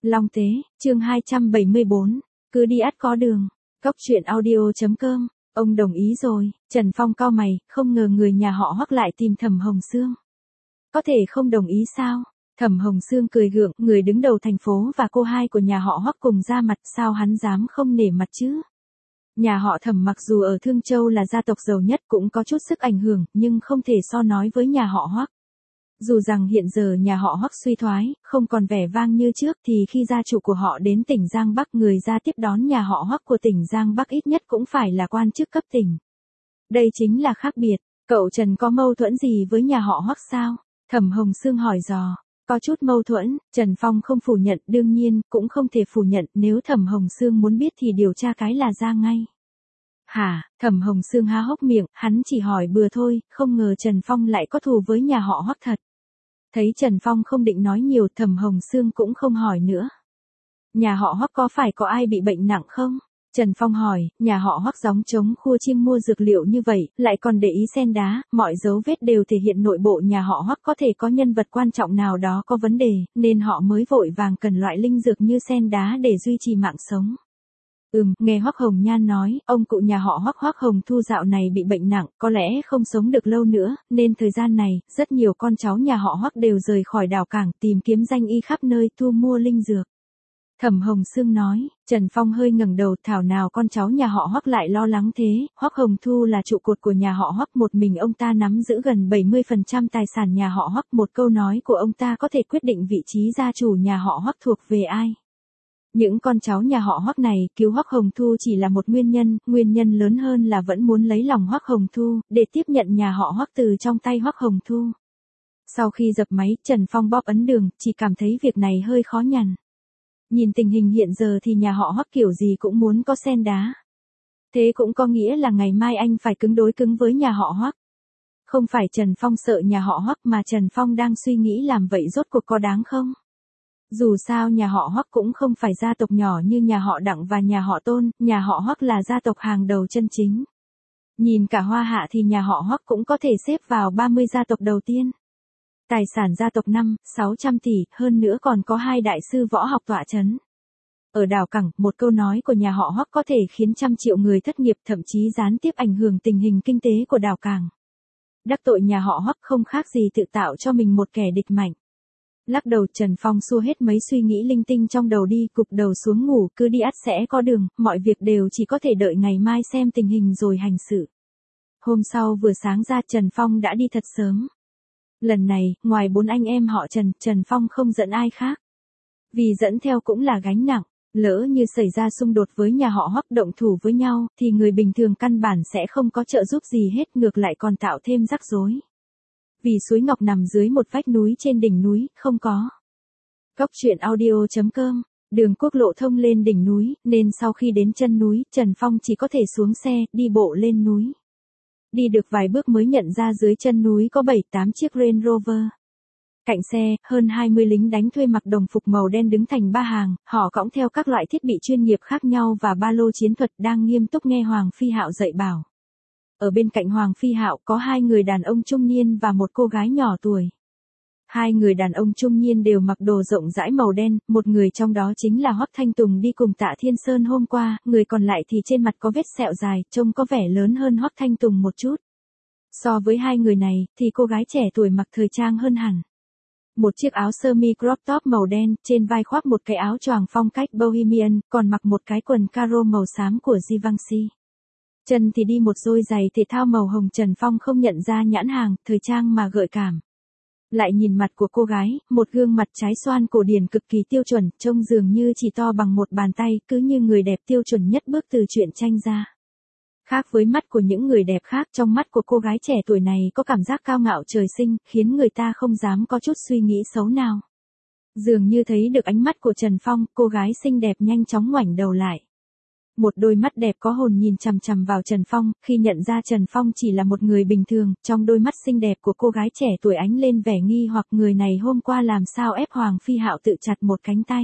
Long Tế, chương 274, cứ đi ắt có đường. Cốc truyện audio.com, ông đồng ý rồi. Trần Phong cau mày, không ngờ người nhà họ Hoắc lại tìm Thẩm Hồng Sương. Có thể không đồng ý sao? Thẩm Hồng Sương cười gượng, người đứng đầu thành phố và cô hai của nhà họ Hoắc cùng ra mặt, sao hắn dám không nể mặt chứ? Nhà họ Thẩm mặc dù ở Thương Châu là gia tộc giàu nhất cũng có chút sức ảnh hưởng, nhưng không thể so nói với nhà họ Hoắc. Dù rằng hiện giờ nhà họ Hoắc suy thoái, không còn vẻ vang như trước thì khi gia chủ của họ đến tỉnh Giang Bắc, người ra tiếp đón nhà họ Hoắc của tỉnh Giang Bắc ít nhất cũng phải là quan chức cấp tỉnh. Đây chính là khác biệt. Cậu Trần có mâu thuẫn gì với nhà họ Hoắc sao? Thẩm Hồng Sương hỏi dò. Có chút mâu thuẫn, Trần Phong không phủ nhận, đương nhiên, cũng không thể phủ nhận, nếu Thẩm Hồng Sương muốn biết thì điều tra cái là ra ngay. Hả? Thẩm Hồng Sương há hốc miệng, hắn chỉ hỏi bừa thôi, không ngờ Trần Phong lại có thù với nhà họ Hoắc thật. Thấy Trần Phong không định nói nhiều, Thẩm Hồng Sương cũng không hỏi nữa. Nhà họ Hoắc có phải có ai bị bệnh nặng không? Trần Phong hỏi, nhà họ Hoắc gióng trống khua chiêng mua dược liệu như vậy, lại còn để ý sen đá, mọi dấu vết đều thể hiện nội bộ nhà họ Hoắc có thể có nhân vật quan trọng nào đó có vấn đề, nên họ mới vội vàng cần loại linh dược như sen đá để duy trì mạng sống. Nghe Hoắc Hồng Nhan nói, ông cụ nhà họ Hoắc Hồng Thu dạo này bị bệnh nặng, có lẽ không sống được lâu nữa, nên thời gian này, rất nhiều con cháu nhà họ Hoắc đều rời khỏi đảo cảng tìm kiếm danh y khắp nơi thu mua linh dược. Thẩm Hồng Sương nói. Trần Phong hơi ngẩng đầu, thảo nào con cháu nhà họ Hoắc lại lo lắng thế, Hoắc Hồng Thu là trụ cột của nhà họ Hoắc, một mình ông ta nắm giữ gần 70% tài sản nhà họ Hoắc, một câu nói của ông ta có thể quyết định vị trí gia chủ nhà họ Hoắc thuộc về ai. Những con cháu nhà họ Hoắc này, cứu Hoắc Hồng Thu chỉ là một nguyên nhân lớn hơn là vẫn muốn lấy lòng Hoắc Hồng Thu, để tiếp nhận nhà họ Hoắc từ trong tay Hoắc Hồng Thu. Sau khi dập máy, Trần Phong bóp ấn đường, chỉ cảm thấy việc này hơi khó nhằn. Nhìn tình hình hiện giờ thì nhà họ Hoắc kiểu gì cũng muốn có sen đá. Thế cũng có nghĩa là ngày mai anh phải cứng đối cứng với nhà họ Hoắc. Không phải Trần Phong sợ nhà họ Hoắc mà Trần Phong đang suy nghĩ làm vậy rốt cuộc có đáng không? Dù sao nhà họ Hoắc cũng không phải gia tộc nhỏ như nhà họ Đặng và nhà họ Tôn, nhà họ Hoắc là gia tộc hàng đầu chân chính. Nhìn cả Hoa Hạ thì nhà họ Hoắc cũng có thể xếp vào 30 gia tộc đầu tiên. Tài sản gia tộc 500-600 tỷ, hơn nữa còn có 2 đại sư võ học tọa chấn. Ở đảo cảng, một câu nói của nhà họ Hoắc có thể khiến trăm triệu người thất nghiệp, thậm chí gián tiếp ảnh hưởng tình hình kinh tế của đảo cảng. Đắc tội nhà họ Hoắc không khác gì tự tạo cho mình một kẻ địch mạnh. Lắc đầu, Trần Phong xua hết mấy suy nghĩ linh tinh trong đầu đi, cụp đầu xuống ngủ, cứ đi ắt sẽ có đường, mọi việc đều chỉ có thể đợi ngày mai xem tình hình rồi hành sự. Hôm sau vừa sáng ra, Trần Phong đã đi thật sớm. Lần này, ngoài 4 anh em họ Trần, Trần Phong không dẫn ai khác. Vì dẫn theo cũng là gánh nặng, lỡ như xảy ra xung đột với nhà họ Hoắc, động thủ với nhau, thì người bình thường căn bản sẽ không có trợ giúp gì hết, ngược lại còn tạo thêm rắc rối. Vì suối Ngọc nằm dưới một vách núi trên đỉnh núi, không có. Cốc truyện audio.com, đường quốc lộ thông lên đỉnh núi, nên sau khi đến chân núi, Trần Phong chỉ có thể xuống xe, đi bộ lên núi. Đi được vài bước mới nhận ra dưới chân núi có 7-8 chiếc Range Rover. Cạnh xe, hơn 20 lính đánh thuê mặc đồng phục màu đen đứng thành 3 hàng, họ cõng theo các loại thiết bị chuyên nghiệp khác nhau và ba lô chiến thuật, đang nghiêm túc nghe Hoàng Phi Hạo dạy bảo. Ở bên cạnh Hoàng Phi Hạo có 2 người đàn ông trung niên và một cô gái nhỏ tuổi. 2 người đàn ông trung niên đều mặc đồ rộng rãi màu đen, một người trong đó chính là Hoắc Thanh Tùng đi cùng Tạ Thiên Sơn hôm qua, người còn lại thì trên mặt có vết sẹo dài, trông có vẻ lớn hơn Hoắc Thanh Tùng một chút. So với 2 người này, thì cô gái trẻ tuổi mặc thời trang hơn hẳn. Một chiếc áo sơ mi crop top màu đen, trên vai khoác một cái áo choàng phong cách Bohemian, còn mặc một cái quần caro màu xám của Givenchy. Chân thì đi một đôi giày thể thao màu hồng. Trần Phong không nhận ra nhãn hàng, thời trang mà gợi cảm. Lại nhìn mặt của cô gái, một gương mặt trái xoan cổ điển cực kỳ tiêu chuẩn, trông dường như chỉ to bằng một bàn tay, cứ như người đẹp tiêu chuẩn nhất bước từ truyện tranh ra. Khác với mắt của những người đẹp khác, trong mắt của cô gái trẻ tuổi này có cảm giác cao ngạo trời sinh, khiến người ta không dám có chút suy nghĩ xấu nào. Dường như thấy được ánh mắt của Trần Phong, cô gái xinh đẹp nhanh chóng ngoảnh đầu lại. Một đôi mắt đẹp có hồn nhìn chằm chằm vào Trần Phong, khi nhận ra Trần Phong chỉ là một người bình thường, trong đôi mắt xinh đẹp của cô gái trẻ tuổi ánh lên vẻ nghi hoặc, người này hôm qua làm sao ép Hoàng Phi Hạo tự chặt một cánh tay.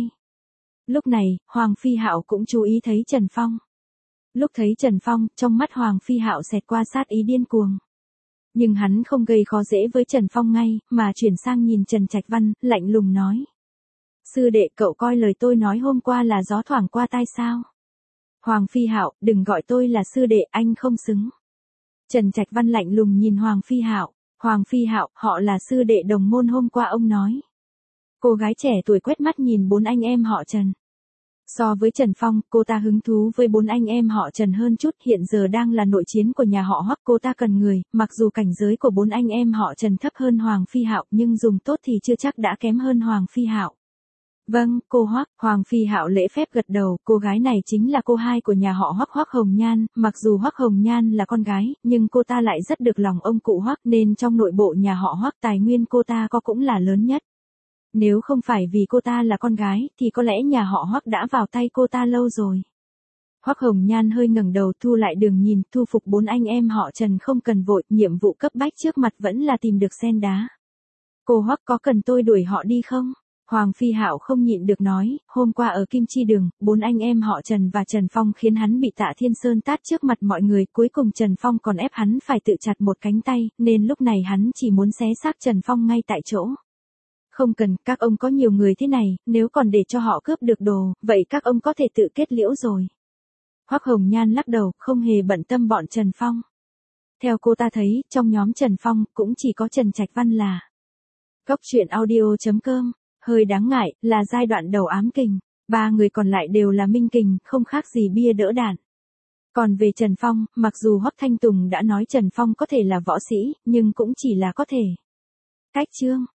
Lúc này, Hoàng Phi Hạo cũng chú ý thấy Trần Phong. Lúc thấy Trần Phong, trong mắt Hoàng Phi Hạo xẹt qua sát ý điên cuồng. Nhưng hắn không gây khó dễ với Trần Phong ngay, mà chuyển sang nhìn Trần Trạch Văn, lạnh lùng nói. Sư đệ, cậu coi lời tôi nói hôm qua là gió thoảng qua tai sao? Hoàng Phi Hạo, đừng gọi tôi là sư đệ, anh không xứng. Trần Trạch Văn lạnh lùng nhìn Hoàng Phi Hạo. Hoàng Phi Hạo, họ là sư đệ đồng môn hôm qua ông nói. Cô gái trẻ tuổi quét mắt nhìn 4 anh em họ Trần. So với Trần Phong, cô ta hứng thú với 4 anh em họ Trần hơn chút, hiện giờ đang là nội chiến của nhà họ Hoắc, cô ta cần người, mặc dù cảnh giới của 4 anh em họ Trần thấp hơn Hoàng Phi Hạo, nhưng dùng tốt thì chưa chắc đã kém hơn Hoàng Phi Hạo. Vâng, cô Hoắc. Hoàng Phi Hạo lễ phép gật đầu, cô gái này chính là cô hai của nhà họ Hoắc, Hoắc Hồng Nhan, mặc dù Hoắc Hồng Nhan là con gái, nhưng cô ta lại rất được lòng ông cụ Hoắc, nên trong nội bộ nhà họ Hoắc tài nguyên cô ta có cũng là lớn nhất. Nếu không phải vì cô ta là con gái, thì có lẽ nhà họ Hoắc đã vào tay cô ta lâu rồi. Hoắc Hồng Nhan hơi ngẩng đầu thu lại đường nhìn, thu phục 4 anh em họ Trần không cần vội, nhiệm vụ cấp bách trước mặt vẫn là tìm được sen đá. Cô Hoắc có cần tôi đuổi họ đi không? Hoàng Phi Hạo không nhịn được nói, hôm qua ở Kim Chi Đường, 4 anh em họ Trần và Trần Phong khiến hắn bị Tạ Thiên Sơn tát trước mặt mọi người, cuối cùng Trần Phong còn ép hắn phải tự chặt một cánh tay, nên lúc này hắn chỉ muốn xé xác Trần Phong ngay tại chỗ. Không cần, các ông có nhiều người thế này, nếu còn để cho họ cướp được đồ, vậy các ông có thể tự kết liễu rồi. Hoắc Hồng Nhan lắc đầu, không hề bận tâm bọn Trần Phong. Theo cô ta thấy, trong nhóm Trần Phong, cũng chỉ có Trần Trạch Văn là. Cốc truyện audio.com, hơi đáng ngại, là giai đoạn đầu ám kình, 3 người còn lại đều là minh kình, không khác gì bia đỡ đạn. Còn về Trần Phong, mặc dù Hoắc Thanh Tùng đã nói Trần Phong có thể là võ sĩ, nhưng cũng chỉ là có thể. Cách chương.